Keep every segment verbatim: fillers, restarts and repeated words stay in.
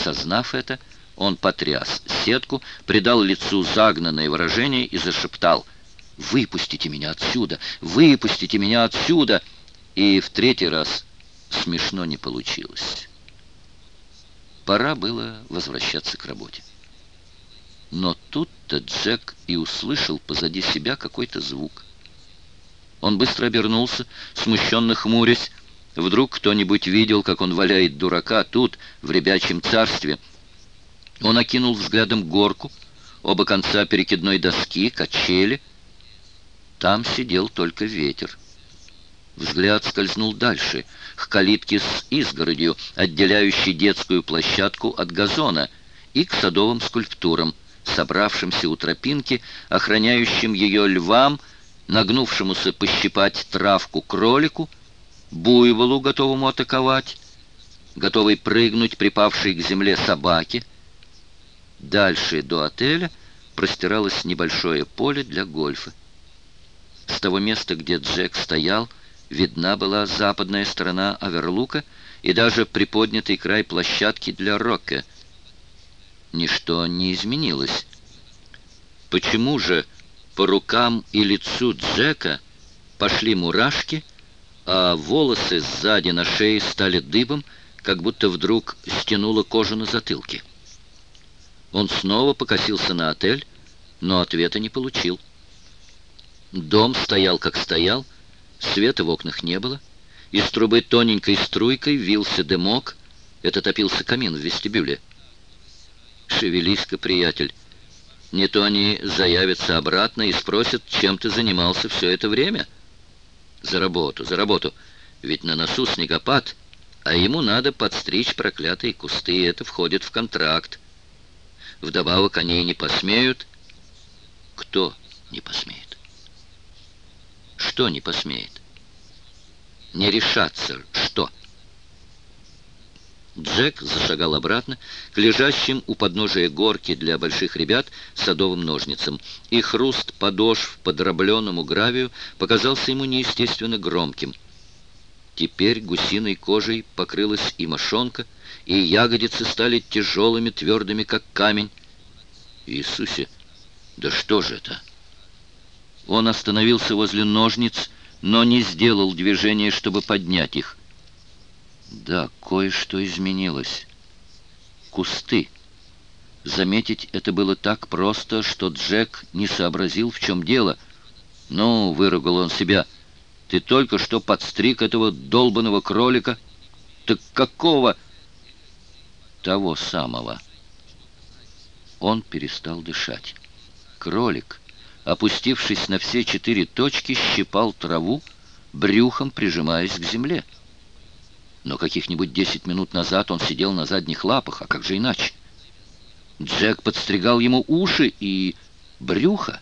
Осознав это, он потряс сетку, придал лицу загнанное выражение и зашептал: «Выпустите меня отсюда! Выпустите меня отсюда!» И в третий раз смешно не получилось. Пора было возвращаться к работе. Но тут-то Джек и услышал позади себя какой-то звук. Он быстро обернулся, смущенно хмурясь. Вдруг кто-нибудь видел, как он валяет дурака тут, в ребячьем царстве. Он окинул взглядом горку, оба конца перекидной доски, качели. Там сидел только ветер. Взгляд скользнул дальше, к калитке с изгородью, отделяющей детскую площадку от газона, и к садовым скульптурам, собравшимся у тропинки, охраняющим ее львам, нагнувшемуся пощипать травку кролику, буйволу, готовому атаковать, готовый прыгнуть припавшей к земле собаке. Дальше до отеля простиралось небольшое поле для гольфа. С того места, где Джек стоял, видна была западная сторона оверлука и даже приподнятый край площадки для рокке. Ничто не изменилось. Почему же по рукам и лицу Джека пошли мурашки, а волосы сзади на шее стали дыбом, как будто вдруг стянуло кожу на затылке? Он снова покосился на отель, но ответа не получил. Дом стоял, как стоял, света в окнах не было, из трубы тоненькой струйкой вился дымок, это топился камин в вестибюле. «Шевелись-ка, приятель, не то они заявятся обратно и спросят, чем ты занимался все это время. За работу, за работу, ведь на носу снегопад, а ему надо подстричь проклятые кусты, и это входит в контракт. Вдобавок они не посмеют». Кто не посмеет? Что не посмеет? Не решаться, что? Джек зашагал обратно к лежащим у подножия горки для больших ребят садовым ножницам, и хруст подошв по дробленому гравию показался ему неестественно громким. Теперь гусиной кожей покрылась и мошонка, и ягодицы стали тяжелыми, твердыми, как камень. Иисусе, да что же это? Он остановился возле ножниц, но не сделал движения, чтобы поднять их. Да, кое-что изменилось. Кусты. Заметить это было так просто, что Джек не сообразил, в чем дело. «Ну, — выругал он себя, — ты только что подстриг этого долбаного кролика. Так какого?» «Того самого». Он перестал дышать. Кролик, опустившись на все четыре точки, щипал траву, брюхом прижимаясь к земле. Но каких-нибудь десять минут назад он сидел на задних лапах, а как же иначе? Джек подстригал ему уши и брюхо.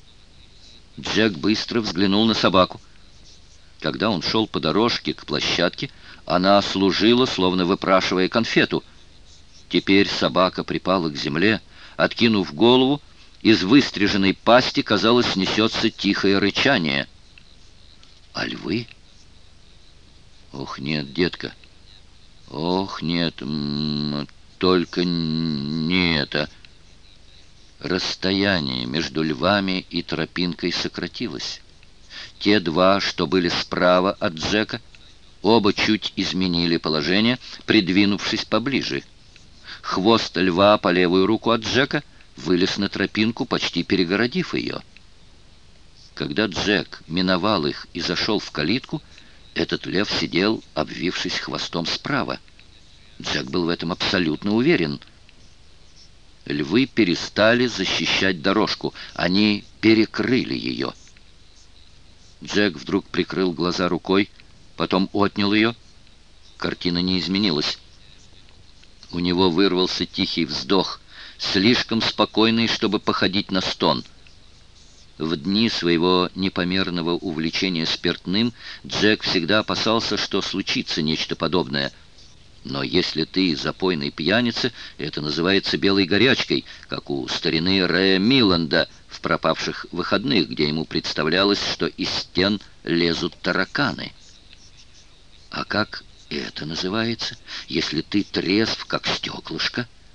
Джек быстро взглянул на собаку. Когда он шел по дорожке к площадке, она служила, словно выпрашивая конфету. Теперь собака припала к земле, откинув голову. Из выстриженной пасти, казалось, несется тихое рычание. А львы? Ох, нет, детка. Ох, нет, м-м, только не это. Расстояние между львами и тропинкой сократилось. Те два, что были справа от Джека, оба чуть изменили положение, придвинувшись поближе. Хвост льва по левую руку от Джека вылез на тропинку, почти перегородив ее. Когда Джек миновал их и зашел в калитку, этот лев сидел, обвившись хвостом справа. Джек был в этом абсолютно уверен. Львы перестали защищать дорожку, они перекрыли ее. Джек вдруг прикрыл глаза рукой, потом отнял ее. Картина не изменилась. У него вырвался тихий вздох, слишком спокойный, чтобы походить на стон. В дни своего непомерного увлечения спиртным Джек всегда опасался, что случится нечто подобное. Но если ты запойный пьяница, это называется белой горячкой, как у старины Рэя Миланда в «Пропавших выходных», где ему представлялось, что из стен лезут тараканы. А как Это называется, если ты трезв, как стеклышко,